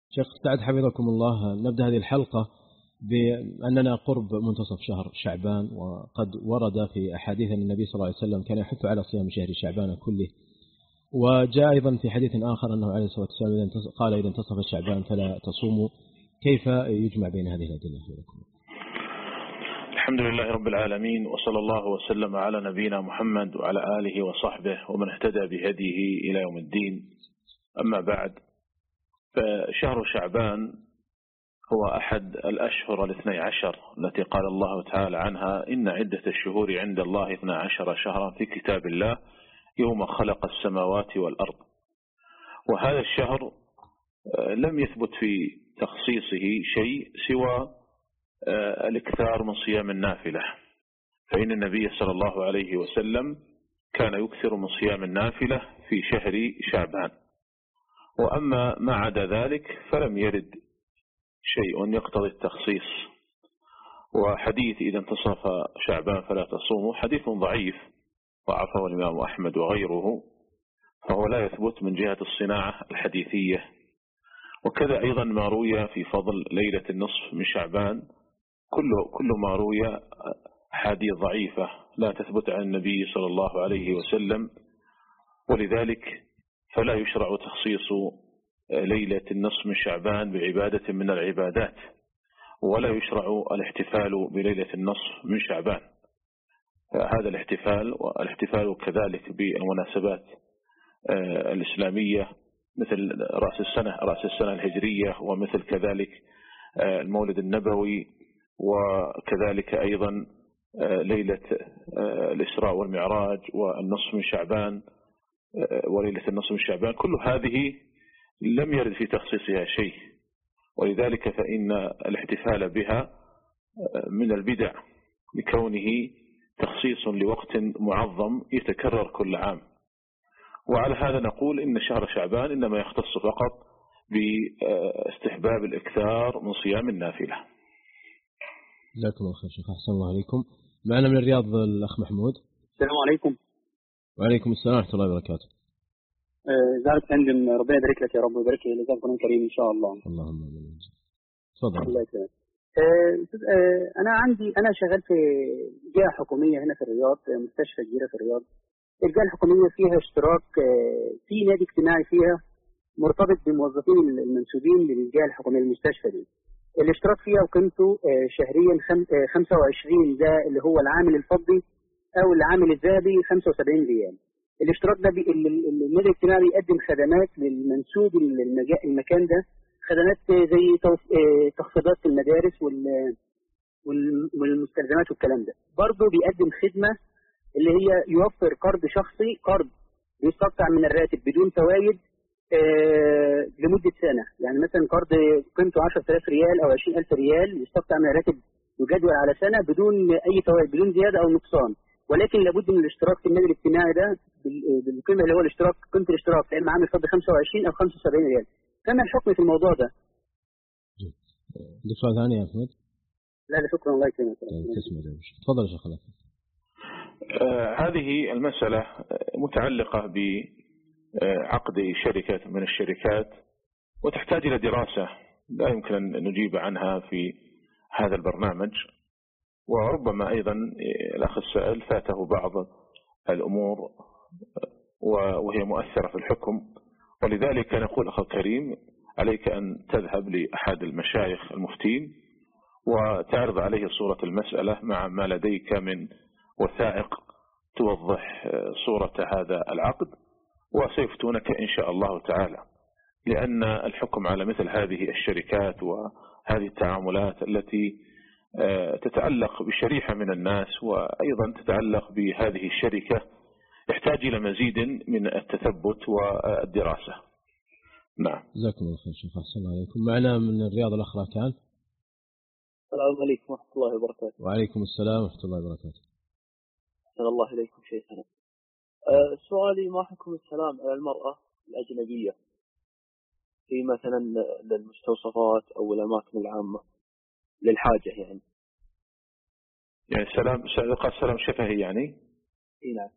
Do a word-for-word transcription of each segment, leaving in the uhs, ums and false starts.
شيخ سعد حفظكم الله، نبدأ هذه الحلقة بأننا قرب منتصف شهر شعبان، وقد ورد في أحاديث أن النبي صلى الله عليه وسلم كان يحث على صيام شهر شعبان كله، وجاء أيضا في حديث آخر أنه عليه الصلاة والسلام قال إذا انتصف شعبان فلا تصوموا. كيف يجمع بين هذه الأدلة؟ الحمد لله رب العالمين، وصلى الله وسلم على نبينا محمد وعلى آله وصحبه ومن اهتدى بهديه إلى يوم الدين. أما بعد، فشهر شعبان هو أحد الأشهر الاثني عشر التي قال الله تعالى عنها إن عدة الشهور عند الله اثنا عشر شهرا في كتاب الله يوم خلق السماوات والأرض. وهذا الشهر لم يثبت في تخصيصه شيء سوى الاكثار من صيام النافلة، فإن النبي صلى الله عليه وسلم كان يكثر من صيام النافلة في شهر شعبان. وأما ما عدا ذلك فلم يرد شيء يقتضي التخصيص. وحديث إذا انتصف شعبان فلا تصوموا حديث ضعيف ضعفه الإمام أحمد وغيره، فهو لا يثبت من جهة الصناعة الحديثية. وكذا أيضا ما روي في فضل ليلة النصف من شعبان، كل كل ما روي حديث ضعيفة لا تثبت عن النبي صلى الله عليه وسلم، ولذلك فلا يشرع تخصيص ليلة النصف من شعبان بعبادة من العبادات، ولا يشرع الاحتفال بليلة النصف من شعبان. هذا الاحتفال والاحتفال كذلك بالمناسبات الإسلامية مثل رأس السنة رأس السنة الهجرية، ومثل كذلك المولد النبوي، وكذلك أيضا ليلة الإسراء والمعراج والنصف من شعبان وليلة النصف من شعبان، كل هذه لم يرد في تخصيصها شيء، ولذلك فإن الاحتفال بها من البدع لكونه تخصيص لوقت معظم يتكرر كل عام. وعلى هذا نقول إن شهر شعبان إنما يختص فقط باستحباب الإكثار من صيام النافلة. جزاكم الله خير شيخ، أحسن الله عليكم. معنا من الرياض الأخ محمود. السلام عليكم. وعليكم السلام ورحمة الله وبركاته. ازيك فندم؟ ربنا يبارك لك يا رب ويبارك لك، جزاك الله كريم ان شاء الله. اللهم امين. تفضل. الله يسلمك. انا عندي انا شغال في جهه حكوميه هنا في الرياض، مستشفى كبيره في الرياض. الجهه الحكوميه فيها اشتراك في نادي اجتماعي فيها مرتبط بموظفين المنسوبين للجهه الحكوميه المستشفى دي. الاشتراك فيها وقيمته شهريا خمسة وعشرين، ده اللي هو العامل الفضي، او العامل الذهبي خمسة وسبعين ريال. الاشتراك ده النادي الاجتماعي بيقدم خدمات للمنسوب المكان ده، خدمات زي تخفيضات في المدارس والمستلزمات والكلام ده. برضه بيقدم خدمة اللي هي يوفر قرض شخصي، قرض بيستقطع من الراتب بدون فوائد لمدة سنة. يعني مثلا قرض قيمته عشرة آلاف ريال أو عشرين ألف ريال يستقطع من الراتب يجدول على سنة بدون أي فوائد، بدون زيادة أو نقصان، ولكن لابد من الاشتراك في النادي الاجتماعي ده بالقيمه اللي هو الاشتراك، قيمه الاشتراك يا اما عامل فضل خمسة وعشرين او خمسة وسبعين ريال. كما الحكم في الموضوع ده؟ عندك سؤال ثاني يا احمد؟ لا لا شكرا، الله يكرمك. تفضل يا شيخ. آه هذه المسألة متعلقة بعقد شركة من الشركات، وتحتاج إلى دراسة لا يمكن أن نجيب عنها في هذا البرنامج، وربما أيضا الأخ السائل فاته بعض الأمور وهي مؤثرة في الحكم، ولذلك نقول أخي الكريم عليك أن تذهب لأحد المشايخ المفتين وتعرض عليه صورة المسألة مع ما لديك من وثائق توضح صورة هذا العقد، وسيفتونك إن شاء الله تعالى، لأن الحكم على مثل هذه الشركات وهذه التعاملات التي تتعلق بشريحة من الناس وأيضا تتعلق بهذه الشركة يحتاج إلى مزيد من التثبت والدراسة. نعم. جزاكم الله خير شيخ، أحسن الله عليكم. معنا من الرياض الأخ راكان. السلام عليكم ورحمة الله وبركاته. وعليكم السلام ورحمة الله وبركاته. أحسن الله إليكم شيخنا. أه سؤالي: ما حكم السلام على المرأة الأجنبية في مثلا للمستوصفات أو الأماكن العامة للحاجة؟ يعني يعني السلام سألقى السلام شفهي يعني؟ إيه نعم.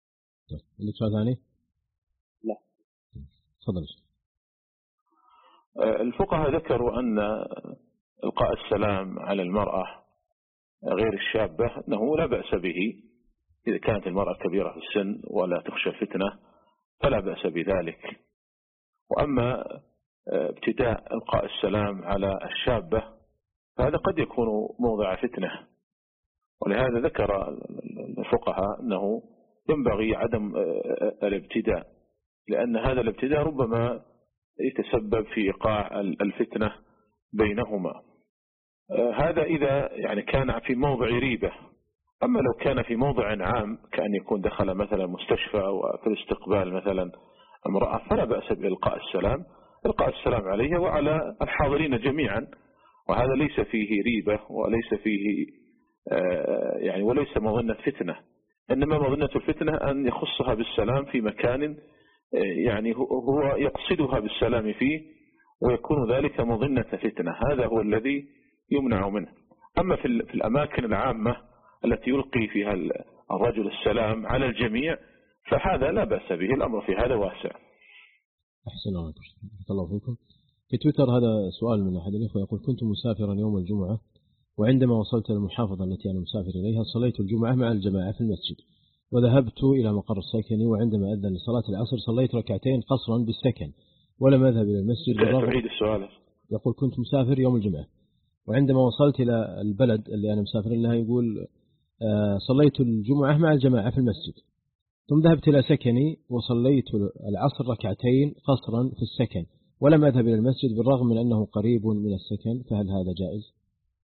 عندك سؤال ثاني؟ لا. تفضل. الفقهاء ذكروا أن إلقاء السلام على المرأة غير الشابة أنه لا بأس به إذا كانت المرأة كبيرة في السن ولا تخشى الفتنة فلا بأس بذلك. وأما ابتداء إلقاء السلام على الشابة فهذا قد يكون موضع فتنة، ولهذا ذكر الفقهاء أنه ينبغي عدم الابتداء، لأن هذا الابتداء ربما يتسبب في إيقاع الفتنة بينهما. هذا إذا يعني كان في موضع ريبة. أما لو كان في موضع عام كأن يكون دخل مثلا مستشفى وفي الاستقبال مثلا امرأة فلا بأس بإلقاء السلام، إلقاء السلام عليها وعلى الحاضرين جميعا، وهذا ليس فيه ريبة وليس فيه يعني وليس مظنة فتنة، إنما مظنة الفتنة أن يخصها بالسلام في مكان يعني هو يقصدها بالسلام فيه ويكون ذلك مظنة فتنة، هذا هو الذي يمنع منه. أما في الأماكن العامة التي يلقي فيها الرجل السلام على الجميع فهذا لا بأس به، الأمر في هذا واسع. أحسن الله فيكم. في تويتر هذا سؤال من أحد الإخوة يقول: كنت مسافرا يوم الجمعة، وعندما وصلت المحافظة التي أنا مسافر إليها صليت الجمعة مع الجماعة في المسجد، وذهبت إلى مقر سكني، وعندما أذن لصلاة العصر صليت ركعتين قصرا بالسكن ولم أذهب إلى المسجد. تعيد السؤال. يقول: كنت مسافر يوم الجمعة، وعندما وصلت إلى البلد اللي أنا مسافر لها يقول آه صليت الجمعة مع الجماعة في المسجد، ثم ذهبت إلى سكني وصليت العصر ركعتين قصرا في السكن ولم أذهب إلى المسجد بالرغم من أنه قريب من السكن، فهل هذا جائز؟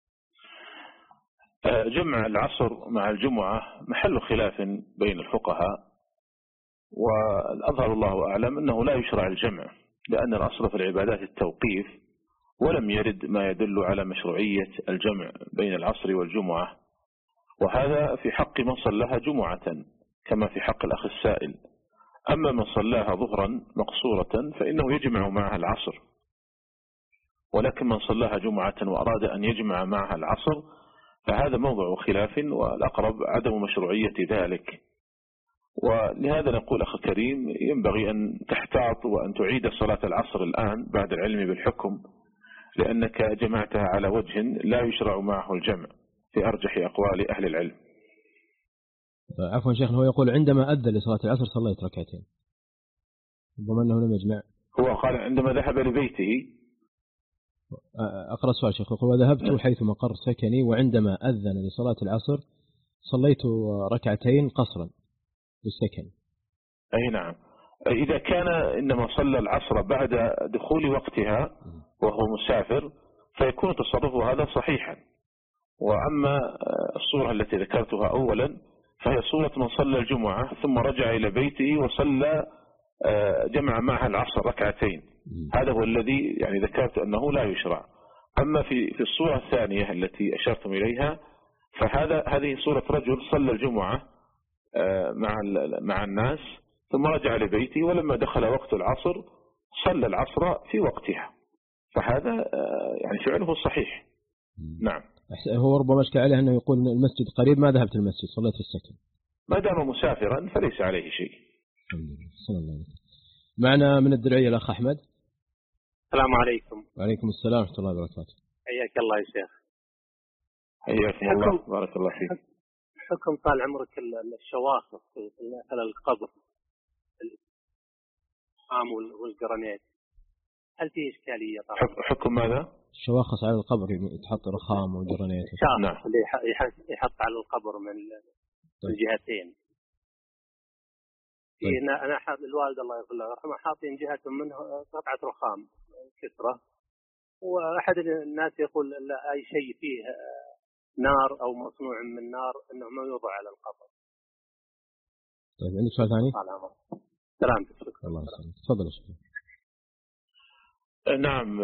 جمع العصر مع الجمعة محل خلاف بين الفقهاء، والأظهر الله أعلم أنه لا يشرع الجمع، لأن الأصل في العبادات التوقيف، ولم يرد ما يدل على مشروعية الجمع بين العصر والجمعة، وهذا في حق من صلاها جمعة كما في حق الأخ السائل. أما من صلاها ظهرا مقصورة فإنه يجمع معها العصر، ولكن من صلاها جمعة وأراد أن يجمع معها العصر فهذا موضع خلاف، والأقرب عدم مشروعية ذلك. ولهذا نقول أخي الكريم ينبغي أن تحتاط وأن تعيد صلاة العصر الآن بعد العلم بالحكم، لأنك جمعتها على وجه لا يشرع معه الجمع في أرجح أقوال أهل العلم. عفوا شيخنا، هو يقول عندما أذن لصلاة العصر صليت ركعتين، ربما أنه لم يجمع. هو قال عندما ذهب لبيته. أقرأ السؤال شيخ. يقول: وذهبت حيث مقر سكني، وعندما أذن لصلاة العصر صليت ركعتين قصرا بالسكن. أي نعم. إذا كان إنما صلى العصر بعد دخول وقتها وهو مسافر فيكون تصرفه هذا صحيحا. وأما الصورة التي ذكرتها أولا فهي صورة من صلى الجمعة ثم رجع إلى بيته وصلى جمع معها العصر ركعتين، هذا هو الذي يعني ذكرت أنه لا يشرع. أما في في الصورة الثانية التي أشرتم إليها فهذا هذه صورة رجل صلى الجمعة مع مع الناس ثم رجع لبيته، ولما دخل وقت العصر صلى العصر في وقتها، فهذا يعني فعله صحيح. نعم. هو ربما اشكال عليه أنه يقول إن المسجد قريب، ما ذهبت المسجد صليت في السكن. ما دام مسافرا فليس عليه شيء. الحمد لله. معنا من الدرعية الأخ أحمد. السلام عليكم. وعليكم السلام ورحمة الله وبركاته. حياك الله يا شيخ. حياكم الله، بارك الله فيك. حكم طال عمرك الشواخص في مثل القبر الحام والقرنيت، هل فيه إشكالية طبعا؟ حكم ماذا؟ الشواخص على القبر يتحط رخام وجرنيت. نعم. اللي يحط على القبر من الجهتين. طيب. أنا أنا حاط الوالد الله يغفر له يرحمه حاطين جهة منه قطعة رخام كسرة، وأحد الناس يقول لا أي شيء فيه نار أو مصنوع من نار إنه ما يوضع على القبر. طيب عندك سؤال ثاني؟ سلامتك. الله يسلمك. تفضل يا شيخ. نعم.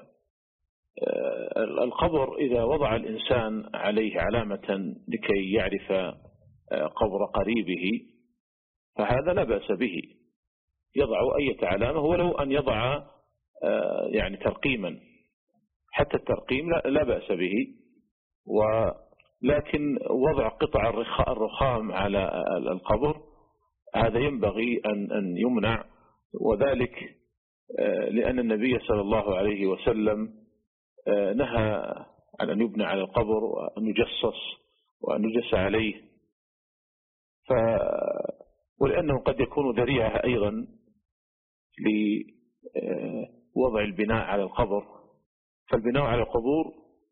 القبر إذا وضع الإنسان عليه علامة لكي يعرف قبر قريبه فهذا لا بأس به، يضع أي علامة، ولو أن يضع يعني ترقيما، حتى الترقيم لا بأس به، ولكن وضع قطع الرخام على القبر هذا ينبغي أن يمنع، وذلك لأن النبي صلى الله عليه وسلم نهى عن أن يبنى على القبر وأن يجصص وأن يجس عليه، ف ولأنه قد يكون ذريعة أيضا لوضع البناء على القبر، فالبناء على القبور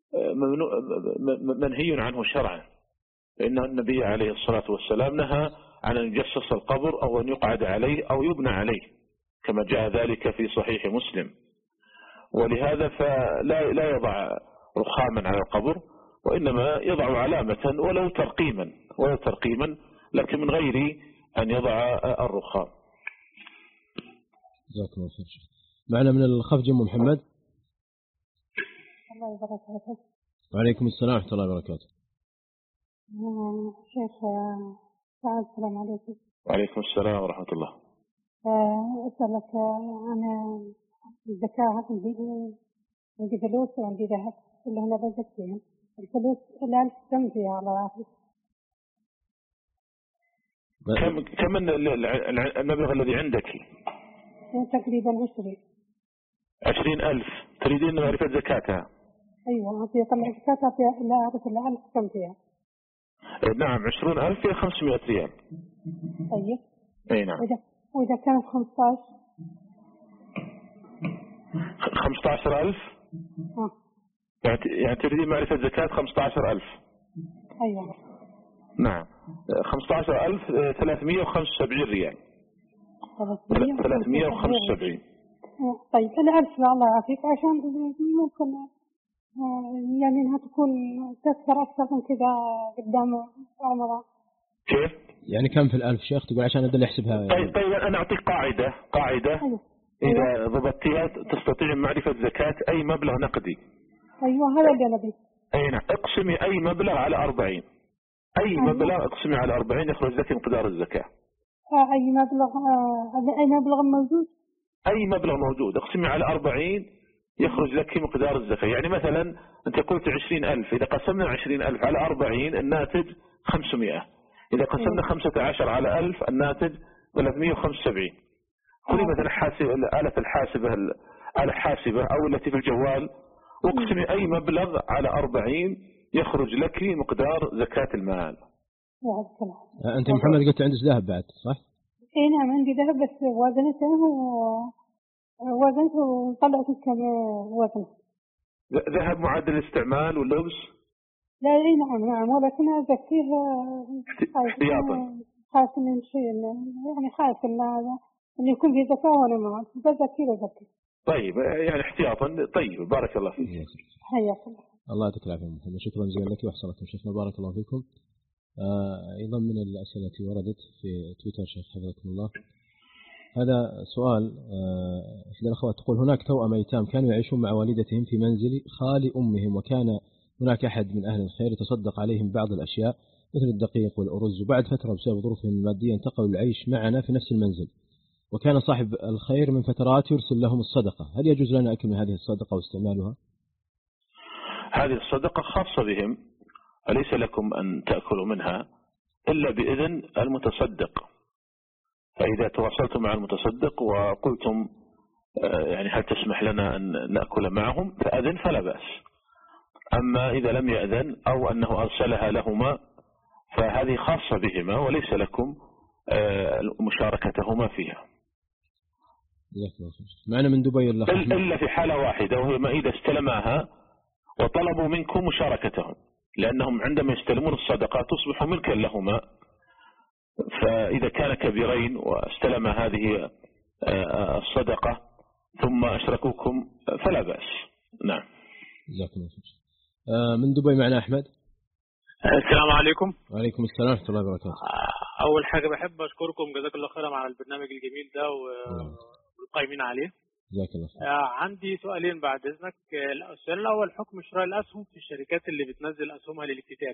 منهي عنه شرعا، فإن النبي عليه الصلاة والسلام نهى عن أن يجسس القبر أو أن يقعد عليه أو يبنى عليه كما جاء ذلك في صحيح مسلم. ولهذا فلا لا يضع رخاما على القبر، وإنما يضع علامة ولو ترقيما ولو ترقيما لكن من غير أن يضع الرخام. جزاك الله خير. معنا من الخفج أم محمد. الله يبارك فيك. وعليكم السلام ورحمة الله وبركاته. شيخ سعد، السلام عليكم. وعليكم السلام ورحمة الله. أسألك، أنا الزكاة عندي عندي فلوس وعندي ذهب اللي أنا بزكيهم. الفلوس الألف كم فيها على آخر؟ كم كم المبلغ الذي عندك؟ تقريبا عشرين. عشرين ألف. تريدين معرفة زكاتها؟ أيوة، في طلع زكاتها فيها إلا أعرف الألف كم فيها. نعم، عشرون ألف فيها خمسمائة ريال. طيب. أي نعم. وإذا وإذا كانت خمسة عشر؟ خمسة عشر ألف. آه. يعني يعني تريدين معرفة زكاة خمسة عشر ألف؟ أيوة. نعم، خمسة عشر ألف ثلاثمائة وخمسة وسبعين ريال. ثلاثمائة وخمسة وسبعين. طيب الألف الله يعافيك، عشان ممكن يعني انها تكون تكثر اكثر من كذا قدام رمضان. كيف؟ يعني كم في الألف شيخ تقول عشان أقدر أحسبها؟ طيب طيب أنا أعطيك قاعدة قاعدة أيوة. إذا ضبطتها تستطيع معرفة زكاة أي مبلغ نقدي. أيوة هذا اللي أنا بيه. أي نعم، اقسمي أي مبلغ على أربعين. أي أيوة. مبلغ اقسمي على أربعين يخرج لك مقدار الزكاة. آه أي مبلغ آه أي مبلغ موجود. أي مبلغ موجود اقسمي على أربعين يخرج لك مقدار الزكاة. يعني مثلا أنت قلت عشرين ألف، إذا قسمنا عشرين ألف على أربعين الناتج خمسمائة، إذا قسمنا خمسة عشر على ألف الناتج ثلاثمائة وخمسة وسبعين. خذي مثلا حاسب آلة الحاسبة آلة حاسبة أو التي في الجوال واقسمي أي مبلغ على أربعين يخرج لك مقدار زكاة المال. أنت محمد قلت عندك ذهب بعد صح؟ إيه نعم عندي ذهب بس وزنته وزنته وطلعت كم وزن. ذهب معدل الاستعمال واللبس؟ لا اي نعم نعم، ولكن ازكيه احتياطا. خايف من شيء يعني خايف ان يكون في زكاه وانا ما بزكي بزكي. طيب يعني احتياطا. طيب بارك الله فيك. حياك الله. الله يعطيك العافيه محمد، شكرا جزيلا لك واحسن لكم شيخنا، بارك الله فيكم. آه ايضا من الاسئله التي وردت في تويتر شيخ حفظكم الله، هذا سؤال إحدى الأخوات تقول: هناك توأم أيتام كانوا يعيشون مع والدتهم في منزل خال أمهم، وكان هناك أحد من أهل الخير يتصدق عليهم بعض الأشياء مثل الدقيق والأرز، وبعد فترة بسبب ظروفهم المادية انتقلوا للعيش معنا في نفس المنزل، وكان صاحب الخير من فترات يرسل لهم الصدقة، هل يجوز لنا أكل من هذه الصدقة واستعمالها؟ هذه الصدقة خاصة بهم، أليس لكم أن تأكلوا منها إلا بإذن المتصدق. فإذا تواصلتم مع المتصدق وقلتم يعني هل تسمح لنا أن نأكل معهم فأذن فلا بأس. أما إذا لم يأذن أو أنه أرسلها لهما فهذه خاصة بهما وليس لكم مشاركتهما فيها. معنا من دبي إلا في حالة واحدة، وهي ما إذا استلماها وطلبوا منكم مشاركتهم، لأنهم عندما يستلمون الصدقة تصبح ملكا لهما، فإذا كان كبيرين واستلم هذه الصدقة ثم أشركوكم فلا بأس. نعم. جزاكم الله خير. من دبي معنا أحمد. السلام عليكم. وعليكم السلام ورحمة الله وبركاته. أول حاجة بحب أشكركم جزاك الله خيرا على البرنامج الجميل ده والقائمين عليه. جزاك الله خير. عندي سؤالين بعد إذنك. السؤال الأول: حكم شراء الأسهم في الشركات اللي بتنزل أسهمها للاكتتاب،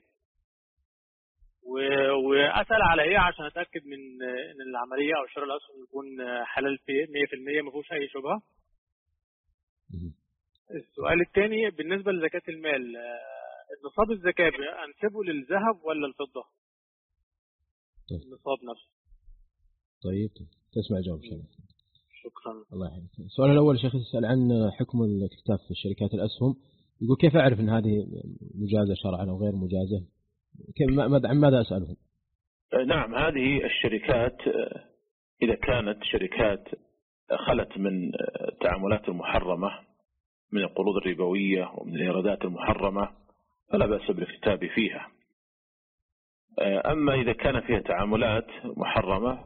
وأسأل على إيه عشان أتأكد من إن العملية أو شراء الأسهم يكون حلال في مية في المية ما فيهوش أي شبهة. السؤال الثاني بالنسبة لزكاة المال، نصاب الزكاة أنسبه للذهب ولا الفضة؟ طيب. النصاب نفسه. طيب تسمع جواب إن شاء الله. شكرا. الله يحفظك. السؤال الأول شيخ يسأل عن حكم الاكتتاب في شركات الأسهم، يقول كيف أعرف أن هذه مجازة شرعا أو غير مجازة؟ كيف عن ماذا أسألهم؟ نعم، هذه الشركات إذا كانت شركات خلت من التعاملات المحرمة من القروض الربوية ومن الإيرادات المحرمة فلا بأس بالاكتتاب فيها. أما إذا كان فيها تعاملات محرمة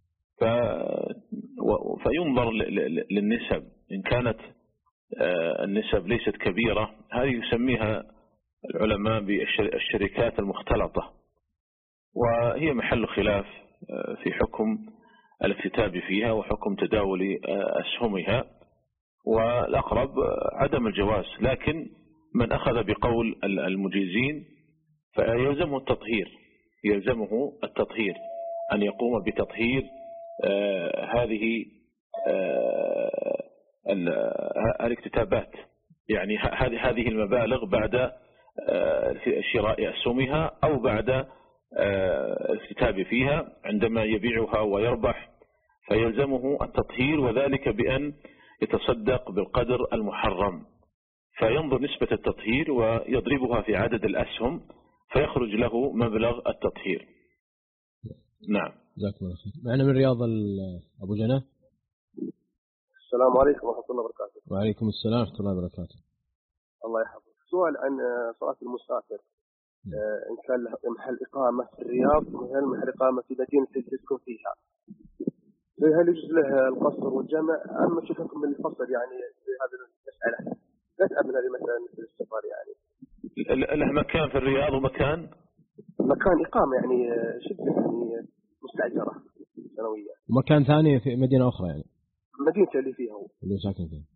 فينظر للنسب، إن كانت النسب ليست كبيرة هذه يسميها العلماء بالشركات المختلطة، وهي محل خلاف في حكم الاكتتاب فيها وحكم تداول أسهمها، والأقرب عدم الجواز. لكن من أخذ بقول المجيزين فيلزمه التطهير، يلزمه التطهير أن يقوم بتطهير آه هذه آه الاكتتابات، يعني هذه هذه المبالغ بعد آه شراء أسهمها أو بعد آه الاكتتاب فيها عندما يبيعها ويربح، فيلزمه التطهير، وذلك بأن يتصدق بالقدر المحرم، فينظر نسبة التطهير ويضربها في عدد الأسهم فيخرج له مبلغ التطهير. نعم. جزاك الله خير. معنا من الرياض أبو جنى. السلام عليكم ورحمة الله وبركاته. وعليكم السلام ورحمة الله وبركاته. الله يحفظك. سؤال عن صلاة المسافر، إن كان له محل إقامة في الرياض وهل محل إقامة في مدينة تسكن فيها، هل يجوز له القصر والجمع أم شو حكم من الفصل؟ يعني في هذه المسألة نسأل من هذه المسألة مثل السفر، يعني له مكان في الرياض ومكان مكان إقامة يعني شبه يعني مستأجرة سنوية، ومكان ثاني في مدينة أخرى يعني مدينة اللي فيها هو اللي ساكن فيها.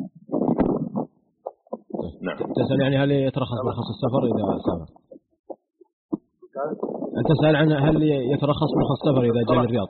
نعم. تسأل يعني هل يترخص برخص السفر إذا سافر؟ أنت تسأل عن هل يترخص برخص السفر إذا جاء الرياض؟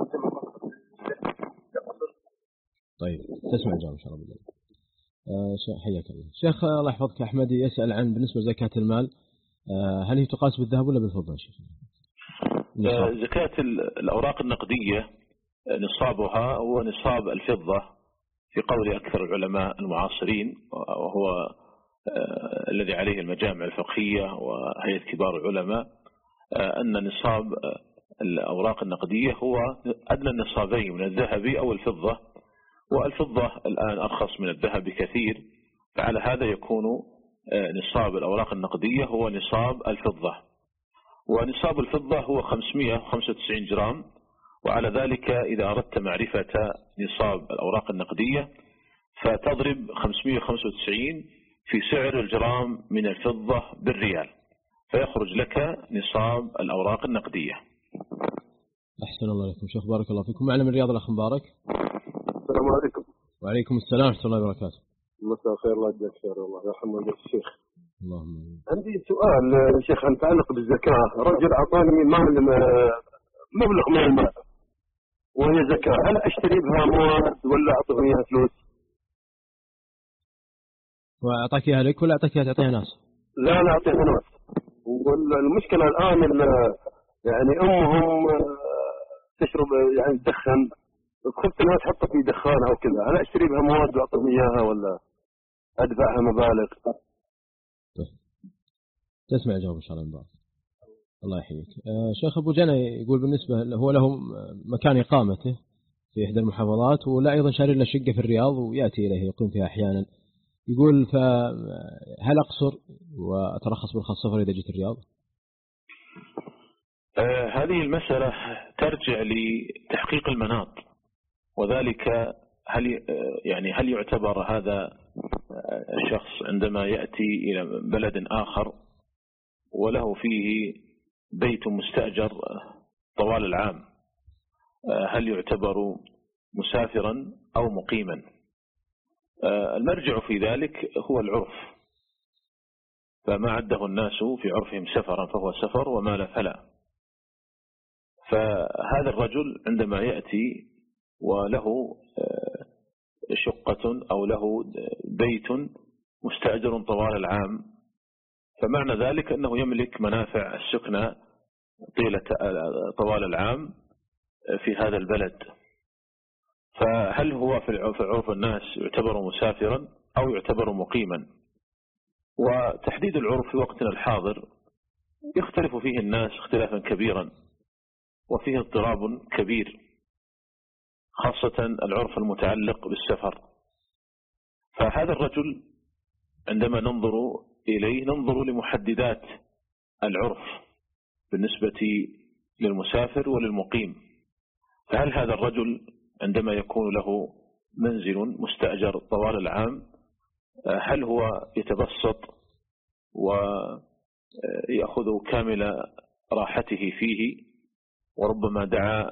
طيب تسمع الجواب إن شاء الله. آه حياك الله شيخ. الله يحفظك. أحمد يسأل عن بالنسبة لزكاة المال، آه هل هي تقاس بالذهب ولا بالفضة يا شيخ؟ آه زكاة الأوراق النقدية نصابها هو نصاب الفضة في قول أكثر العلماء المعاصرين، وهو آه الذي عليه المجامع الفقهية وهيئة كبار العلماء، آه أن نصاب الأوراق النقدية هو أدنى النصابين من الذهب أو الفضة، والفضة الآن أرخص من الذهب بكثير، فعلى هذا يكون نصاب الأوراق النقدية هو نصاب الفضة، ونصاب الفضة هو خمسمائة وخمسة وتسعين جرام. وعلى ذلك إذا أردت معرفة نصاب الأوراق النقدية فتضرب خمسمائة وخمسة وتسعين في سعر الجرام من الفضة بالريال فيخرج لك نصاب الأوراق النقدية. أحسن الله عليكم شيخ، بارك الله فيكم. معنا من الرياض الأخ مبارك. السلام عليكم. وعليكم السلام ورحمة الله وبركاته. مساء الخير. الله يجزاك خير. الله يرحم والديك الشيخ. اللهم. عندي سؤال يا شيخ متعلق بالزكاة. رجل أعطاني مال مبلغ من المال وهي زكاة، هل أشتري بها مواد ولا أعطيه إياها فلوس؟ وأعطاك إياها لك ولا أعطاك إياها تعطيها ناس؟ لا لا أعطيها ناس. والمشكلة الآن يعني أمهم تشرب يعني تدخن، خفت انها تحطها في دخان او كذا، هل اشتري بها مواد واعطيهم اياها ولا ادفعها مبالغ؟ تسمع الجواب ان شاء الله مبارك. الله يحييك. آه شيخ ابو جنى يقول بالنسبه هو له مكان اقامته في احدى المحافظات، ولا ايضا شاري له شقه في الرياض وياتي اليه يقيم فيها احيانا، يقول فهل اقصر واترخص برخص السفر اذا جيت الرياض؟ آه هذه المساله ترجع لتحقيق المناط، وذلك هل يعني هل يعتبر هذا الشخص عندما يأتي إلى بلد آخر وله فيه بيت مستأجر طوال العام، هل يعتبر مسافرا أو مقيما؟ المرجع في ذلك هو العرف، فما عده الناس في عرفهم سفرا فهو سفر وما لا فلا. فهذا الرجل عندما يأتي وله شقة أو له بيت مستأجر طوال العام، فمعنى ذلك أنه يملك منافع السكنة طيلة طوال العام في هذا البلد، فهل هو في عرف الناس يعتبر مسافرا أو يعتبر مقيما؟ وتحديد العرف في وقتنا الحاضر يختلف فيه الناس اختلافا كبيرا، وفيه اضطراب كبير، خاصة العرف المتعلق بالسفر. فهذا الرجل عندما ننظر إليه ننظر لمحددات العرف بالنسبة للمسافر وللمقيم. فهل هذا الرجل عندما يكون له منزل مستأجر طوال العام هل هو يتبسط ويأخذ كامل راحته فيه، وربما دعا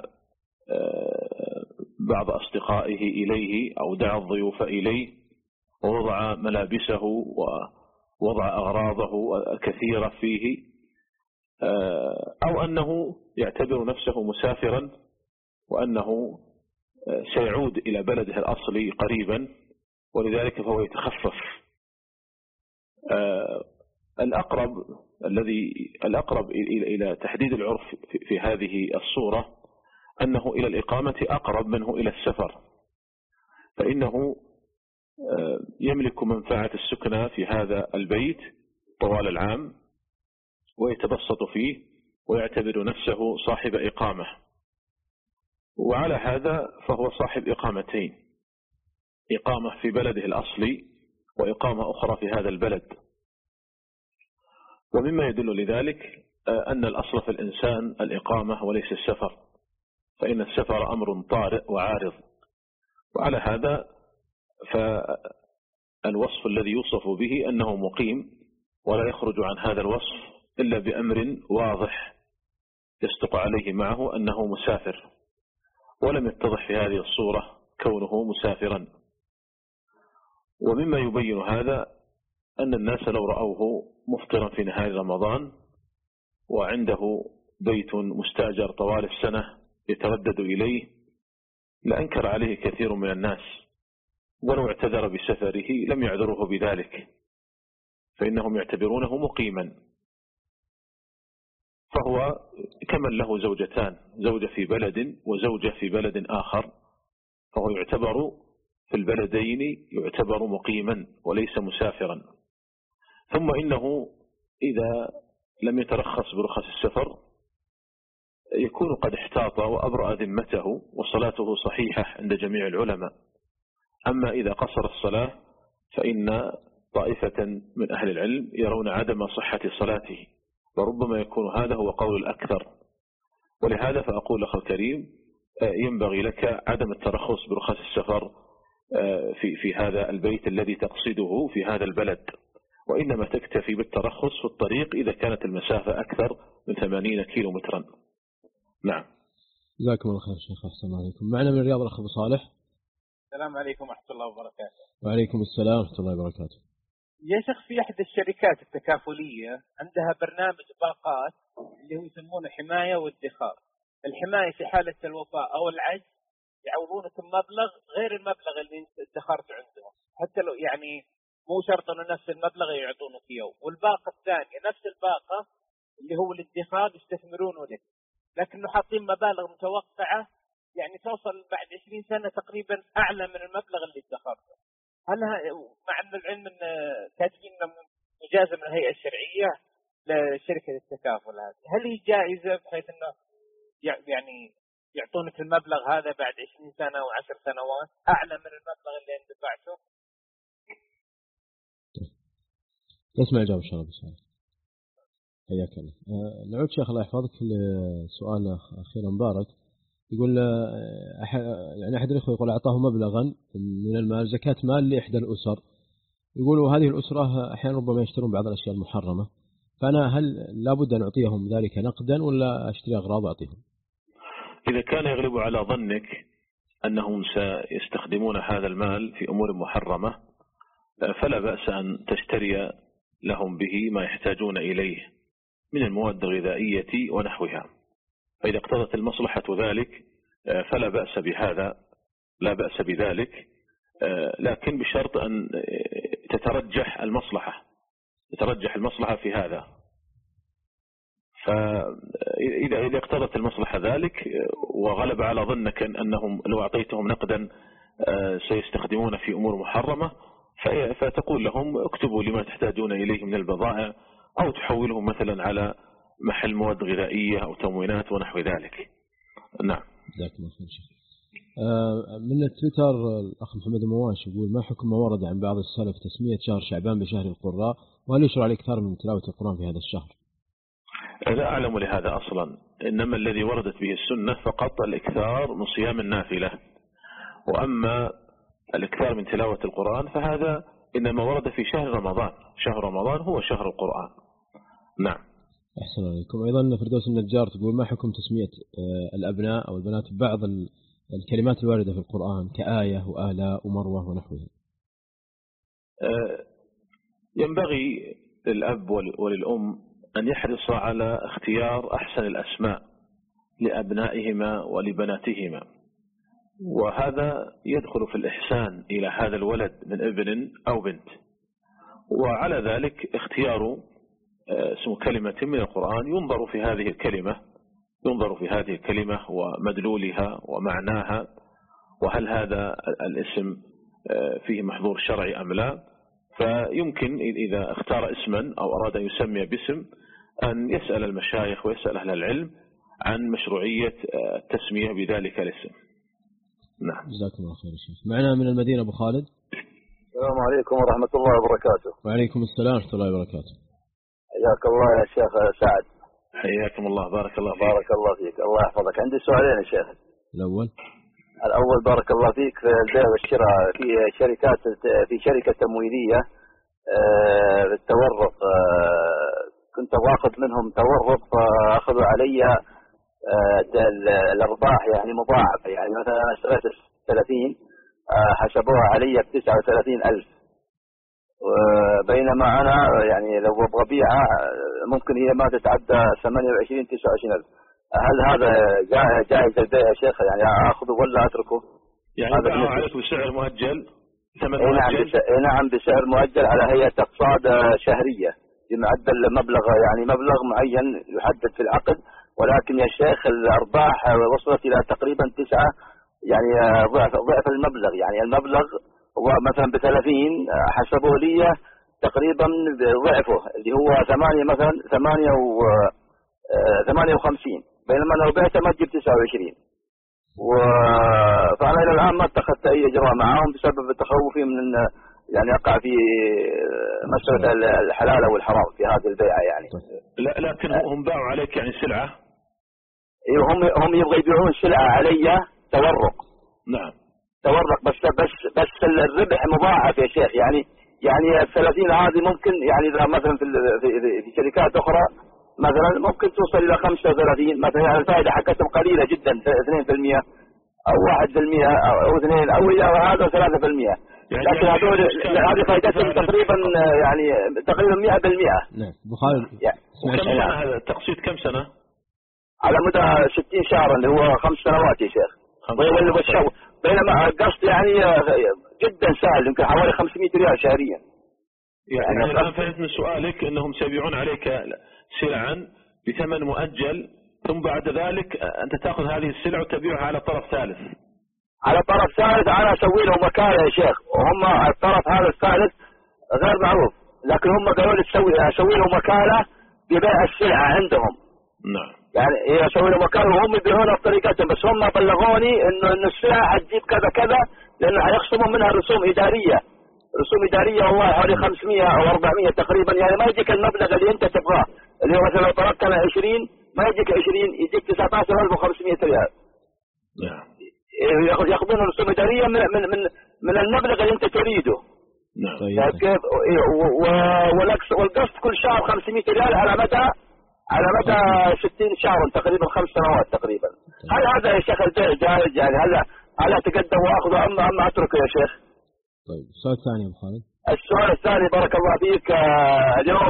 بعض أصدقائه إليه أو دعا الضيوف إليه ووضع ملابسه ووضع أغراضه الكثيرة فيه، أو أنه يعتبر نفسه مسافرا وأنه سيعود إلى بلده الأصلي قريبا ولذلك فهو يتخفف. الأقرب الذي الأقرب إلى تحديد العرف في هذه الصورة أنه إلى الإقامة أقرب منه إلى السفر، فإنه يملك منفعة السكنى في هذا البيت طوال العام ويتبسط فيه ويعتبر نفسه صاحب إقامة، وعلى هذا فهو صاحب إقامتين، إقامة في بلده الأصلي وإقامة أخرى في هذا البلد. ومما يدل لذلك أن الأصل في الإنسان الإقامة وليس السفر، فإن السفر أمر طارئ وعارض. وعلى هذا فالوصف الذي يوصف به أنه مقيم، ولا يخرج عن هذا الوصف إلا بأمر واضح يصدق عليه معه أنه مسافر، ولم يتضح في هذه الصورة كونه مسافرا. ومما يبين هذا أن الناس لو رأوه مفطرا في نهار رمضان وعنده بيت مستأجر طوال السنة يتردد إليه لأنكر عليه كثير من الناس، ولو اعتذر بسفره لم يعذروه بذلك، فإنهم يعتبرونه مقيما. فهو كمن له زوجتان، زوجة في بلد وزوجة في بلد آخر، فهو يعتبر في البلدين يعتبر مقيما وليس مسافرا. ثم إنه إذا لم يترخص برخص السفر يكون قد احتاط وأبرأ ذمته وصلاته صحيحة عند جميع العلماء. أما إذا قصر الصلاة فإن طائفة من أهل العلم يرون عدم صحة صلاته، وربما يكون هذا هو قول الأكثر. ولهذا فأقول أخي الكريم ينبغي لك عدم الترخص برخص السفر في في هذا البيت الذي تقصده في هذا البلد، وإنما تكتفي بالترخص في الطريق إذا كانت المسافة أكثر من ثمانين كيلو مترا. نعم. جزاكم الله خير شيخ، أحسن عليكم. معنا من الرياض الأخ أبو صالح. السلام عليكم ورحمة الله وبركاته. وعليكم السلام ورحمة الله وبركاته. يا شيخ، في أحد الشركات التكافلية عندها برنامج باقات اللي هو يسمونه حماية وادخار. الحماية في حالة الوفاة أو العجز يعوضونك بمبلغ غير المبلغ اللي ادخرت عندهم، حتى لو يعني مو شرط انه نفس المبلغ يعطونك اياه. والباقة الثانية نفس الباقة اللي هو الادخار يستثمرونه لك، لكنه حاطين مبالغ متوقعة يعني توصل بعد عشرين سنة تقريبا أعلى من المبلغ اللي ادخرته. هل مع أن العلم أن كاتبين مجازة من الهيئة الشرعية لشركة التكافل هذه، هل هي جائزة بحيث أنه يعني يعطونك المبلغ هذا بعد عشرين سنة أو عشر سنوات أعلى من المبلغ اللي أنت دفعته؟ اسمع الجواب إن شاء الله. بسؤال حياك الله. نعود شيخ الله يحفظك لسؤال أخير مبارك. يقول يعني أحد الأخوة يقول أعطاه مبلغا من المال زكاة مال لإحدى الأسر، يقولوا هذه الأسرة أحيانا ربما يشترون بعض الأشياء المحرمة، فأنا هل لابد أن أعطيهم ذلك نقدا ولا أشتري أغراض أعطيهم؟ إذا كان يغلب على ظنك أنهم سيستخدمون هذا المال في أمور محرمة فلا بأس أن تشتري لهم به ما يحتاجون إليه من المواد الغذائية ونحوها، فإذا اقتضت المصلحة ذلك فلا بأس بهذا، لا بأس بذلك، لكن بشرط أن تترجح المصلحة تترجح المصلحة في هذا. إذا إذا اقتضت المصلحة ذلك وغلب على ظنك أنهم لو أعطيتهم نقدا سيستخدمون في أمور محرمة، فتقول لهم اكتبوا لما تحتاجون إليه من البضائع، أو تحولهم مثلا على محل مواد غذائية أو تموينات ونحو ذلك. نعم. جزاك الله خير شيخ. من التويتر الأخ محمد المواش يقول: ما حكم ما ورد عن بعض السلف تسمية شهر شعبان بشهر القراء، وهل يشرع الإكثار من تلاوة القرآن في هذا الشهر؟ لا أعلم لهذا أصلا، إنما الذي وردت به السنة فقط الإكثار من صيام النافلة، وأما الإكثار من تلاوة القرآن فهذا إنما ورد في شهر رمضان. شهر رمضان هو شهر القرآن. نعم. أحسن عليكم. أيضا فردوس النجار تقول: ما حكم تسمية الأبناء أو البنات بعض الكلمات الواردة في القرآن كآية وآلاء ومروة ونحوها؟ ينبغي للأب وللأم أن يحرص على اختيار أحسن الأسماء لأبنائهما ولبناتهما، وهذا يدخل في الإحسان إلى هذا الولد من ابن أو بنت. وعلى ذلك اختيار اسم كلمة من القرآن ينظر في هذه الكلمة ينظر في هذه الكلمة ومدلولها ومعناها، وهل هذا الاسم فيه محظور شرعي أم لا. فيمكن إذا اختار اسما أو أراد أن يسمي باسم أن يسأل المشايخ ويسأل أهل العلم عن مشروعية التسمية بذلك الاسم. نعم. جزاكم الله خير شيخ. معنا من المدينة أبو خالد. السلام عليكم ورحمة الله وبركاته. وعليكم السلام ورحمة الله وبركاته. حياك الله يا شيخ سعد. حياكم الله. بارك الله فيك. بارك الله فيك. الله يحفظك. عندي سؤالين يا شيخ. الأول الأول بارك الله فيك، في البيع والشراء في شركات في شركة تمويلية بالتورق، كنت أخذ منهم تورق فأخذوا علي الأرباح يعني مضاعفة، يعني مثلا أنا اشتريت ثلاثين حسبوها علي ب تسعة وثلاثين ألف، بينما أنا يعني لو أبغى بيعها ممكن هي ما تتعدى ثمانية وعشرين تسعة وعشرين ألف. هل هذا جائز البيع يا شيخ؟ يعني أخذه ولا أتركه؟ يعني باعوا عليك بسعر مؤجل، ثمن مؤجل؟ نعم, نعم بسعر مؤجل على هيئة اقتصاد شهرية بمعدل مبلغ، يعني مبلغ معين يحدد في العقد، ولكن يا شيخ الأرباح وصلت إلى تقريبا تسعة، يعني ضعف ضعف المبلغ. يعني المبلغ هو مثلا بثلاثين حسبوا لي تقريبا ضعفه اللي هو ثمانية مثلا ثمانية و ثمانية وخمسين، بينما لو بعته ما تجيب تسعة وعشرين. و... فأنا إلى الآن ما اتخذت أي إجراء معهم بسبب تخوفي من يعني أقع في مسألة الحلال أو الحرام في هذه البيعة يعني. لا لكن هم باعوا عليك يعني سلعة. هم هم يبغوا يبيعون سلعة علي تورق. نعم. تورق بس بس بس الربح مضاعف يا شيخ، يعني يعني الثلاثين هذه ممكن يعني إذا مثلا في في, في شركات أخرى مثلا ممكن توصل إلى خمسة وثلاثين مثلا، يعني الفائدة حقتهم قليلة جدا اثنين بالمئة أو واحد بالمئة أو اثنين أو هذا ثلاثة بالمئة، لكن هذول هذه فائدتهم تقريبا يعني تقريبا مئة بالمئة. نعم. بخاري. يعني وكم سنة هذا التقسيط؟ كم سنة؟ على مدى ستين شهرا اللي هو خمس سنوات يا شيخ. بينما القسط يعني جدا سهل، يمكن حوالي خمسمائة ريال شهريا. يعني أنا الآن فهمت من سؤالك أنهم سيبيعون عليك سلعا بثمن مؤجل، ثم بعد ذلك أنت تأخذ هذه السلع وتبيعها على طرف ثالث. على طرف ثالث أنا أسوي له مكالة يا شيخ، وهم الطرف هذا الثالث غير معروف، لكن هم قالوا لي تسوي أسوي له مكالة ببيع السلعة عندهم. نعم. يعني أسوي له مكالة وهم يبيعونها بطريقتهم، بس هم بلغوني إنه إن السلعة حتجيب كذا كذا، لأنه حيخصموا منها رسوم إدارية. رسوم إدارية والله حوالي خمسمائة أو أربعمائة تقريبا، يعني ما يجيك المبلغ اللي أنت تبغاه، اللي هو مثلا لو طلبت أنا عشرين ما يجيك عشرين، يجيك تسعة عشر ألف وخمسمائة ريال. نعم. يأخذون رسوم إدارية من من من من المبلغ اللي أنت تريده. نعم. كيف؟ والقسط كل شهر خمسمائة ريال على مدى على مدى ستين شهرا تقريبا، خمس سنوات تقريبا. هل هذا يا شيخ البيع جائز؟ يعني هل هل أتقدم وأخذه أم أم أتركه يا شيخ؟ طيب السؤال الثاني يا أبو خالد. السؤال الثاني بارك الله فيك، اليوم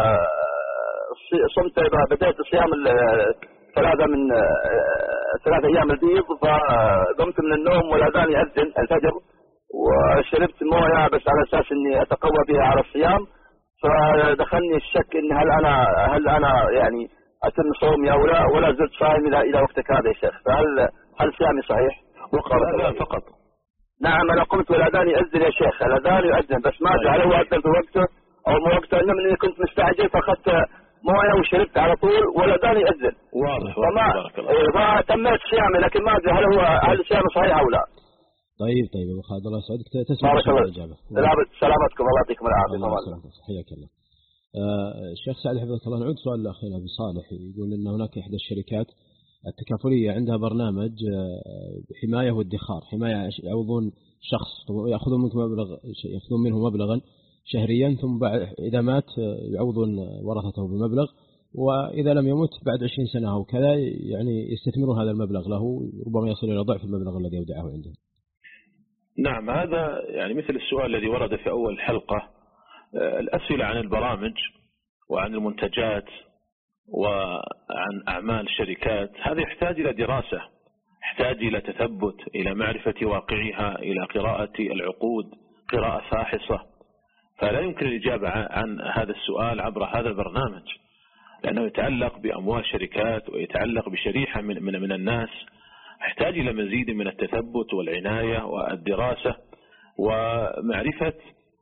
صمت بدأت صيام ثلاثة من ثلاثة أيام البيض، فقمت من النوم والأذان يأذن الفجر وشربت موية بس على أساس إني أتقوى بها على الصيام، فدخلني الشك إن هل أنا هل أنا يعني أتم صومي أو لا، ولا زلت صائم إلى إلى وقتك هذا يا شيخ، فهل هل صيامي صحيح؟ وقت الأذان فقط. نعم أنا قمت والأذان يؤذن يا شيخ، الأذان يؤذن بس ما أدري هل هو أذن في وقته أو مو وقته، إنما إني كنت مستعجل فأخذت مويه وشربت على طول والأذان يؤذن. واضح فما ما تميت صيامي، لكن ما أدري هل هو هل صيامي صحيح أو لا. طيب طيب أبو خالد الله يسعدك، تسمع الإجابة. سلامتكم الله يعطيكم العافية. حياك الله. الشيخ سعد حفظك الله، نعود سؤال الأخير أبي صالح، يقول أن هناك إحدى الشركات التكافلية عندها برنامج حماية وادخار، حماية يعوضون شخص يأخذون منك مبلغ يأخذون منه مبلغا شهريا، ثم بعد إذا مات يعوضون ورثته بمبلغ، وإذا لم يمت بعد عشرين سنة أو كذا يعني يستثمرون هذا المبلغ له، ربما يصل إلى ضعف المبلغ الذي يودعه عندهم. نعم هذا يعني مثل السؤال الذي ورد في أول حلقة، الأسئلة عن البرامج وعن المنتجات وعن أعمال الشركات هذا يحتاج إلى دراسة، يحتاج إلى تثبت، إلى معرفة واقعها، إلى قراءة العقود قراءة فاحصة، فلا يمكن الإجابة عن هذا السؤال عبر هذا البرنامج، لأنه يتعلق بأموال شركات ويتعلق بشريحة من, من, من الناس، يحتاج إلى مزيد من التثبت والعناية والدراسة ومعرفة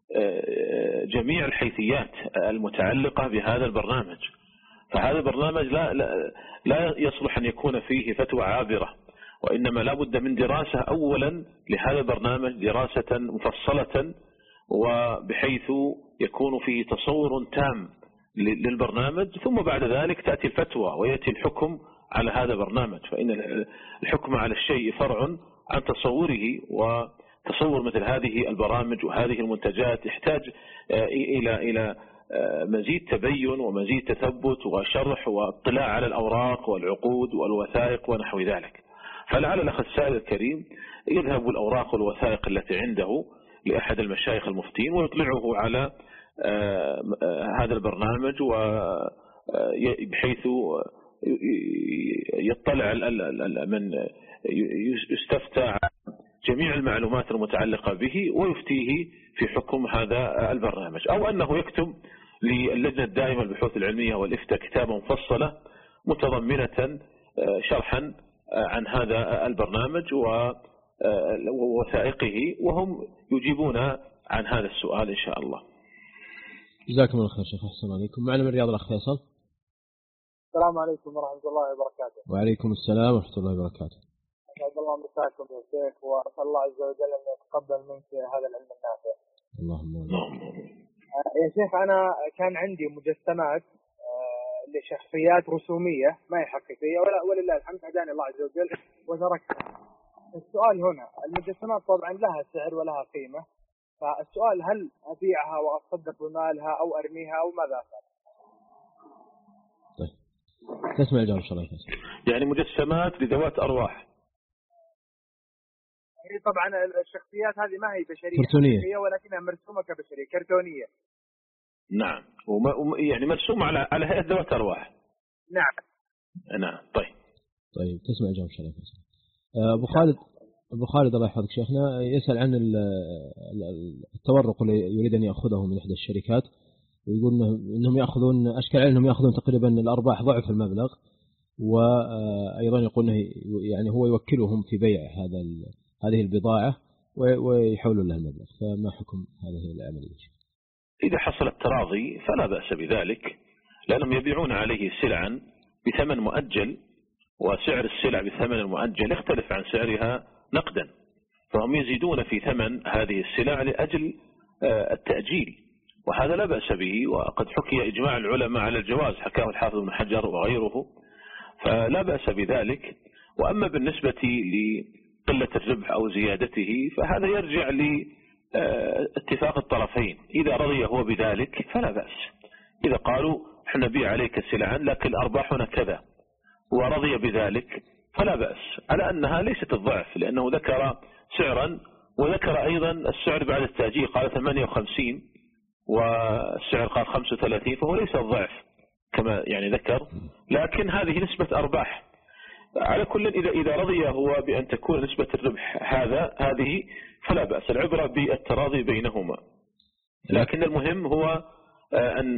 جميع الحيثيات المتعلقة بهذا البرنامج. فهذا البرنامج لا, لا, لا يصلح أن يكون فيه فتوى عابرة، وإنما لا بد من دراسة أولا لهذا البرنامج، دراسة مفصلة وبحيث يكون فيه تصور تام للبرنامج، ثم بعد ذلك تأتي الفتوى ويأتي الحكم على هذا البرنامج، فإن الحكم على الشيء فرع عن تصوره، وتصور مثل هذه البرامج وهذه المنتجات يحتاج إلى إلى مزيد تبين ومزيد تثبت وشرح واطلاع على الأوراق والعقود والوثائق ونحو ذلك. فلعل الأخ السائل الكريم يذهب الأوراق والوثائق التي عنده لأحد المشايخ المفتين ويطلعه على هذا البرنامج، بحيث يطلع من يستفتى عن جميع المعلومات المتعلقة به ويفتيه في حكم هذا البرنامج، أو أنه يكتب للجنة الدائمة للبحوث العلمية والإفتاء كتابا مفصلة متضمنة شرحا عن هذا البرنامج ووثائقه، وهم يجيبون عن هذا السؤال إن شاء الله. جزاكم الله خير شيخ، أحسن عليكم. معنا من الرياض الأخ فيصل. السلام عليكم ورحمة الله وبركاته. وعليكم السلام ورحمة الله وبركاته. أسعد الله مساكم يا شيخ، وأسأل الله عز وجل أن يتقبل منك هذا العلم النافع. اللهم آمين. يا شيخ أنا كان عندي مجسمات لشخصيات رسومية ما هي حقيقية، ولا ولله الحمد هداني الله عز وجل وتركتها. السؤال هنا، المجسمات طبعا لها سعر ولها قيمة، فالسؤال هل أبيعها وأتصدق بمالها أو أرميها أو ماذا أفعل؟ طيب تسمع الجواب إن شاء الله. يعني مجسمات لذوات أرواح. طبعا الشخصيات هذه ما هي بشرية كرتونية، ولكنها مرسومة كبشرية كرتونية. نعم، وما يعني مرسومة على على هيئة ذوات أرواح. نعم. نعم. طيب. طيب تسمع الجواب إن شاء الله. أبو خالد أبو خالد الله يحفظك شيخنا يسأل عن التورق اللي يريد أن يأخذه من إحدى الشركات، ويقول إنهم يأخذون أشكال أنهم يأخذون تقريبا الأرباح ضعف المبلغ، وأيضا يقول إنه يعني هو يوكلهم في بيع هذا هذه البضاعة ويحولون لها المبلغ، فما حكم هذه العملية؟ إذا حصل التراضي فلا بأس بذلك، لأنهم يبيعون عليه سلعا بثمن مؤجل، وسعر السلع بثمن المؤجل يختلف عن سعرها نقدا، فهم يزيدون في ثمن هذه السلع لأجل التأجيل، وهذا لا بأس به، وقد حكي إجماع العلماء على الجواز، حكاه الحافظ ابن حجر وغيره، فلا بأس بذلك. وأما بالنسبة لقلة الربح أو زيادته فهذا يرجع لاتفاق الطرفين، إذا رضي هو بذلك فلا بأس، إذا قالوا احنا نبيع عليك سلعا لكن أرباحنا كذا ورضي بذلك فلا بأس، على أنها ليست الضعف، لأنه ذكر سعرا وذكر أيضا السعر بعد التأجيل، قال ثمانية وخمسين والسعر قال خمسة وثلاثين، فهو ليس الضعف كما يعني ذكر، لكن هذه نسبة أرباح. على كل إذا إذا رضي هو بأن تكون نسبة الربح هذا هذه فلا بأس، العبرة بالتراضي بينهما، لكن المهم هو أن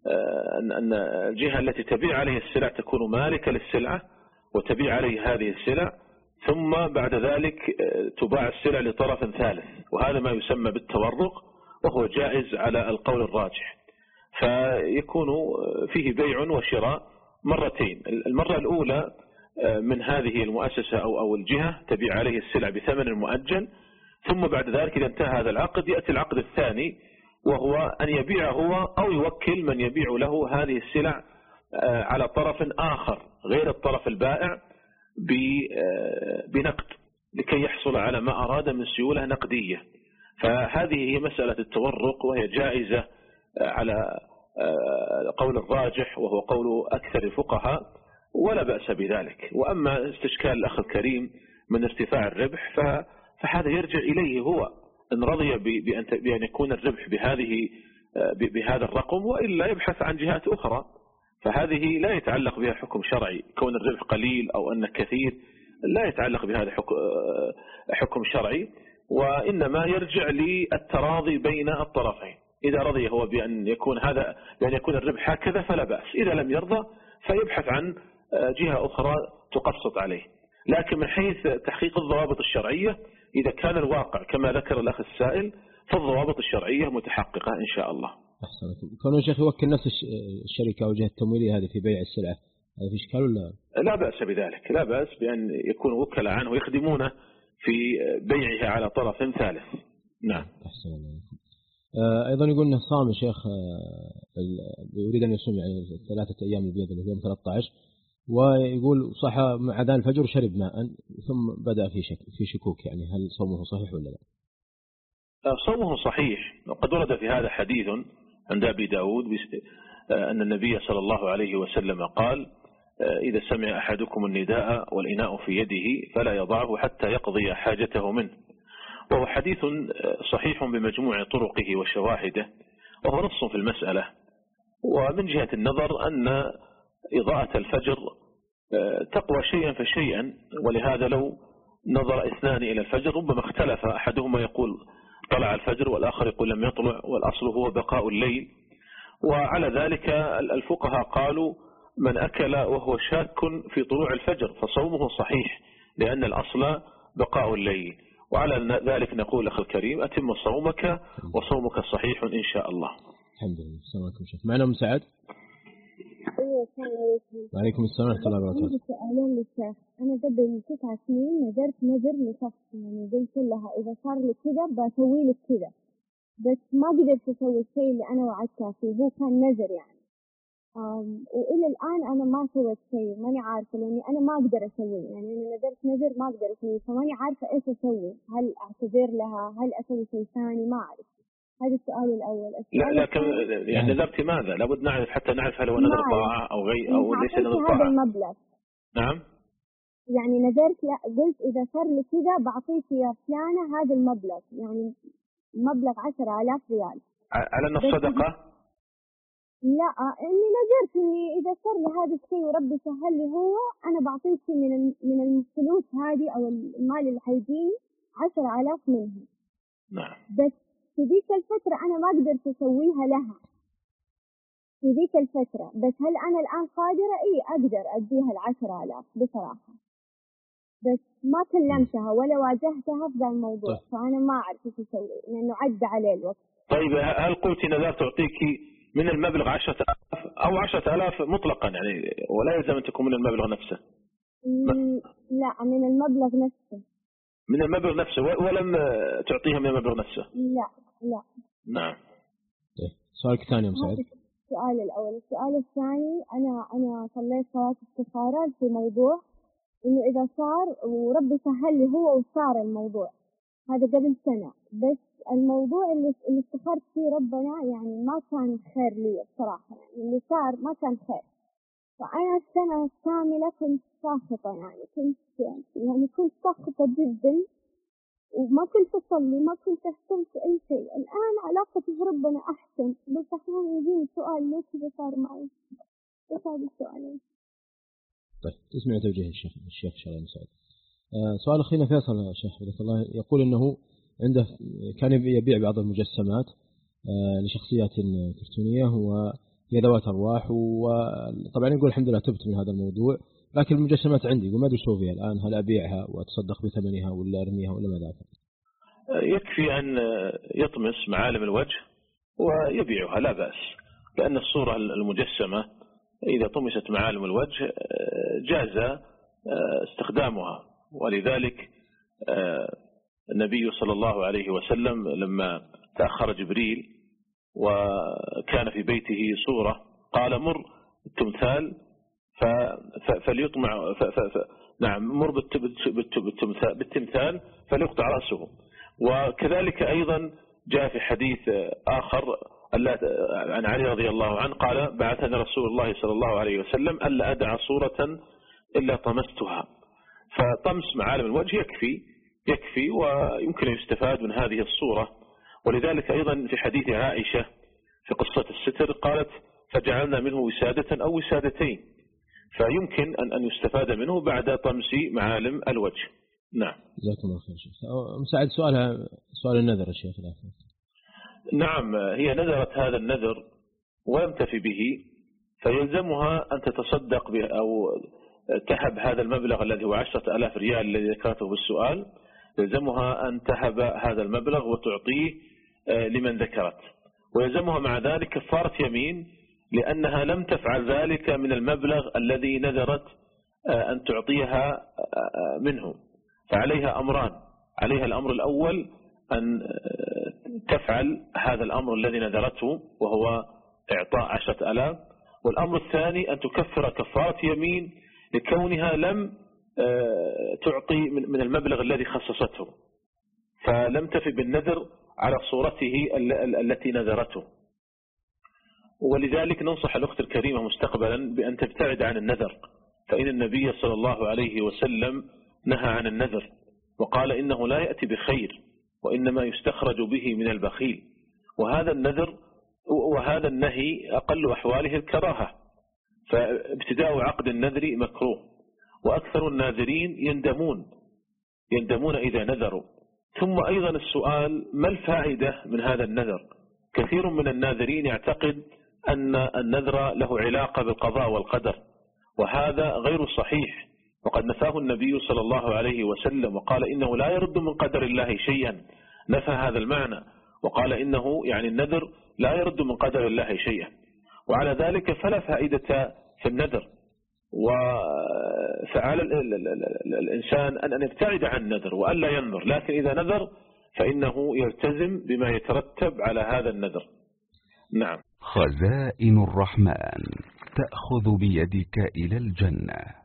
أن الجهة التي تبيع عليه السلع تكون مالكة للسلعة وتبيع عليه هذه السلع، ثم بعد ذلك تباع السلع لطرف ثالث، وهذا ما يسمى بالتورق، وهو جائز على القول الراجح. فيكون فيه بيع وشراء مرتين. المرة الأولى من هذه المؤسسة أو أو الجهة تبيع عليه السلع بثمن مؤجل، ثم بعد ذلك إذا انتهى هذا العقد يأتي العقد الثاني، وهو أن يبيع هو أو يوكل من يبيع له هذه السلع على طرف آخر غير الطرف البائع بنقد، لكي يحصل على ما أراد من سيولة نقدية. فهذه هي مسألة التورق، وهي جائزة على قول الراجح وهو قول أكثر الفقهاء، ولا بأس بذلك. وأما استشكال الأخ الكريم من ارتفاع الربح فهذا يرجع إليه هو، إن رضي بأن يكون الربح بهذه بهذا الرقم، وإلا يبحث عن جهات أخرى. فهذه لا يتعلق بها حكم شرعي، كون الربح قليل أو أنه كثير لا يتعلق بهذا حكم شرعي، وإنما يرجع للتراضي بين الطرفين. إذا رضي هو بأن يكون هذا بأن يكون الربح هكذا فلا بأس، إذا لم يرضى فيبحث عن جهة أخرى تقسط عليه. لكن من حيث تحقيق الضوابط الشرعية، إذا كان الواقع كما ذكر الأخ السائل فالضوابط الشرعية متحققة إن شاء الله. أحسنكم. كون الشيخ يوكل نفس الشركة أو الجهة التمويلية هذه في بيع السلعة، هذا في إشكال ولا؟ لا بأس بذلك، لا بأس بأن يكونوا وكلاء عنه ويخدمونه في بيعها على طرف ثالث. نعم. أحسن الله. أيضا يقول أنه صام شيخ، يريد أن يصوم يعني ثلاثة أيام البيض اللي يوم ثلاثة عشر، ويقول صحى مع أذان الفجر وشرب ماء ثم بدأ في شك في شكوك، يعني هل صومه صحيح ولا لا؟ صومه صحيح، وقد ورد في هذا حديث عند أبي داود أن النبي صلى الله عليه وسلم قال: إذا سمع أحدكم النداء والإناء في يده فلا يضعه حتى يقضي حاجته منه. وهو حديث صحيح بمجموع طرقه وشواهده، وهو نص في المسألة. ومن جهة النظر أن إضاءة الفجر تقوى شيئا فشيئا، ولهذا لو نظر اثنان إلى الفجر ربما اختلف، أحدهما يقول طلع الفجر والآخر يقول لم يطلع، والأصل هو بقاء الليل. وعلى ذلك الفقهاء قالوا: من أكل وهو شاك في طلوع الفجر فصومه صحيح، لأن الأصل بقاء الليل. وعلى ذلك نقول أخي الكريم: أتم صومك وصومك صحيح إن شاء الله. الحمد لله. السلام عليكم شيخ. معنا أم سعد. ايوه السلام عليكم. وعليكم السلام ورحمة الله وبركاته. عندي سؤالين للشيخ. أنا قبل تسع سنين نذرت نذر لشخص، يعني قلت لها إذا صار لي كذا بسوي لك كذا، بس ما قدرت أسوي الشيء اللي أنا وعدتها فيه، هو كان نذر يعني. أم وإلى الآن أنا ما سويت شيء، ماني عارفة، لأني أنا ما أقدر أسوي، يعني أنا نذرت نذر ما أقدر أسوي، فماني عارفة إيش أسوي، هل أعتذر لها، هل أسوي شيء ثاني، ما أعرف. هذا السؤال الأول. لا لكن يعني نذرت ماذا؟ لابد نعرف حتى نعرف هل هو نذر طاعة أو غير أو ليس نذر طاعة. هذا المبلغ. نعم. يعني نذرت، لا قلت إذا صار لي كذا بعطيك يا فلانة هذا المبلغ، يعني مبلغ عشرة آلاف ريال. على أن الصدقة؟ لا، إني نذرت إني إذا صار لي هذا الشيء وربي سهل لي هو، أنا بعطيك من من الفلوس هذه أو المال اللي حيجيني عشرة آلاف منها. نعم. بس في ذيك الفترة أنا ما قدرت أسويها لها في ذيك الفترة، بس هل أنا الآن قادرة؟ إيه أقدر أديها العشرة آلاف بصراحة، بس ما كلمتها ولا واجهتها في ذا الموضوع. طيب. فأنا ما أعرف إيش أسوي لأنه عدى عليه الوقت. طيب هل قلت نذرت تعطيك من المبلغ عشرة آلاف أو عشرة آلاف مطلقا يعني، ولا يلزم أن تكون من المبلغ نفسه؟ لا، من المبلغ نفسه. من المبلغ نفسه ولم تعطيها من المبلغ نفسه؟ لا لا. نعم. سؤالك الثاني يا مسعود. السؤال الأول. السؤال الثاني، أنا أنا صليت صلاة استخارة في موضوع إنه إذا صار وربي سهل لي هو وصار الموضوع هذا قبل سنة، بس الموضوع اللي اللي استخرت فيه ربنا يعني ما كان خير لي بصراحة، يعني اللي صار ما كان خير. فأنا السنة كاملة كنت ساخطة، يعني كنت يعني كنت ساخطة جدا، وما كنت أصلي، ما كنت أهتم في أي شيء. الآن علاقتي بربنا أحسن، بس أحيانا يجيني سؤال ليش كذا صار معي؟ بس هذا السؤالين. طيب تسمع توجيه الشيخ الشيخ شرعي مسعود. آه سؤال أخينا فيصل يا شيخ حفظك الله، يقول إنه عنده كان يبيع بعض المجسمات آه لشخصيات كرتونية، وفي هي ذوات أرواح. وطبعا يقول الحمد لله تبت من هذا الموضوع، لكن المجسمات عندي يقول ما أدري شو فيها الآن، هل أبيعها وأتصدق بثمنها ولا أرميها ولا ماذا أفعل؟ يكفي أن يطمس معالم الوجه ويبيعها لا بأس، لأن الصورة المجسمة إذا طمست معالم الوجه جاز استخدامها. ولذلك النبي صلى الله عليه وسلم لما تأخر جبريل وكان في بيته صورة قال مر التمثال فليطمع ف ف ف نعم مر بالتمثال فليقطع رأسه. وكذلك أيضا جاء في حديث آخر عن علي رضي الله عنه قال بعثنا رسول الله صلى الله عليه وسلم ألا أدع صورة إلا طمستها. فطمس معالم الوجه يكفي يكفي ويمكن أن يستفاد من هذه الصورة. ولذلك أيضا في حديث عائشة في قصة الستر قالت فجعلنا منه وسادة أو وسادتين، فيمكن أن أن يستفاد منه بعد طمس معالم الوجه. نعم. جزاكم الله خير شيخ. مساعد سؤالها سؤال النذر يا شيخ. نعم، هي نذرت هذا النذر ولم تفي به، فيلزمها أن تتصدق به أو تهب هذا المبلغ الذي هو عشرة آلاف ريال الذي ذكرته بالسؤال، يلزمها أن تهب هذا المبلغ وتعطيه لمن ذكرت، ويلزمها مع ذلك كفارة يمين لأنها لم تفعل ذلك من المبلغ الذي نذرت أن تعطيها منه. فعليها أمران، عليها الأمر الأول أن تفعل هذا الأمر الذي نذرته وهو إعطاء عشرة آلاف، والأمر الثاني أن تكفر كفارة يمين لكونها لم تعطي من المبلغ الذي خصصته، فلم تفي بالنذر على صورته التي نذرته. ولذلك ننصح الأخت الكريمة مستقبلا بأن تبتعد عن النذر، فإن النبي صلى الله عليه وسلم نهى عن النذر وقال إنه لا يأتي بخير وإنما يستخرج به من البخيل. وهذا النذر وهذا النهي أقل أحواله الكراهة، فابتداء عقد النذر مكروه، وأكثر الناذرين يندمون يندمون إذا نذروا. ثم أيضا السؤال ما الفائدة من هذا النذر؟ كثير من الناذرين يعتقد أن النذر له علاقة بالقضاء والقدر، وهذا غير صحيح، وقد نفاه النبي صلى الله عليه وسلم وقال إنه لا يرد من قدر الله شيئا، نفى هذا المعنى وقال إنه يعني النذر لا يرد من قدر الله شيئا. وعلى ذلك فلا فائدة في النذر، وفعل الإنسان أن يبتعد عن النذر وألا ينذر، لكن إذا نذر فإنه يلتزم بما يترتب على هذا النذر. نعم. خزائن الرحمن تأخذ بيدك إلى الجنة.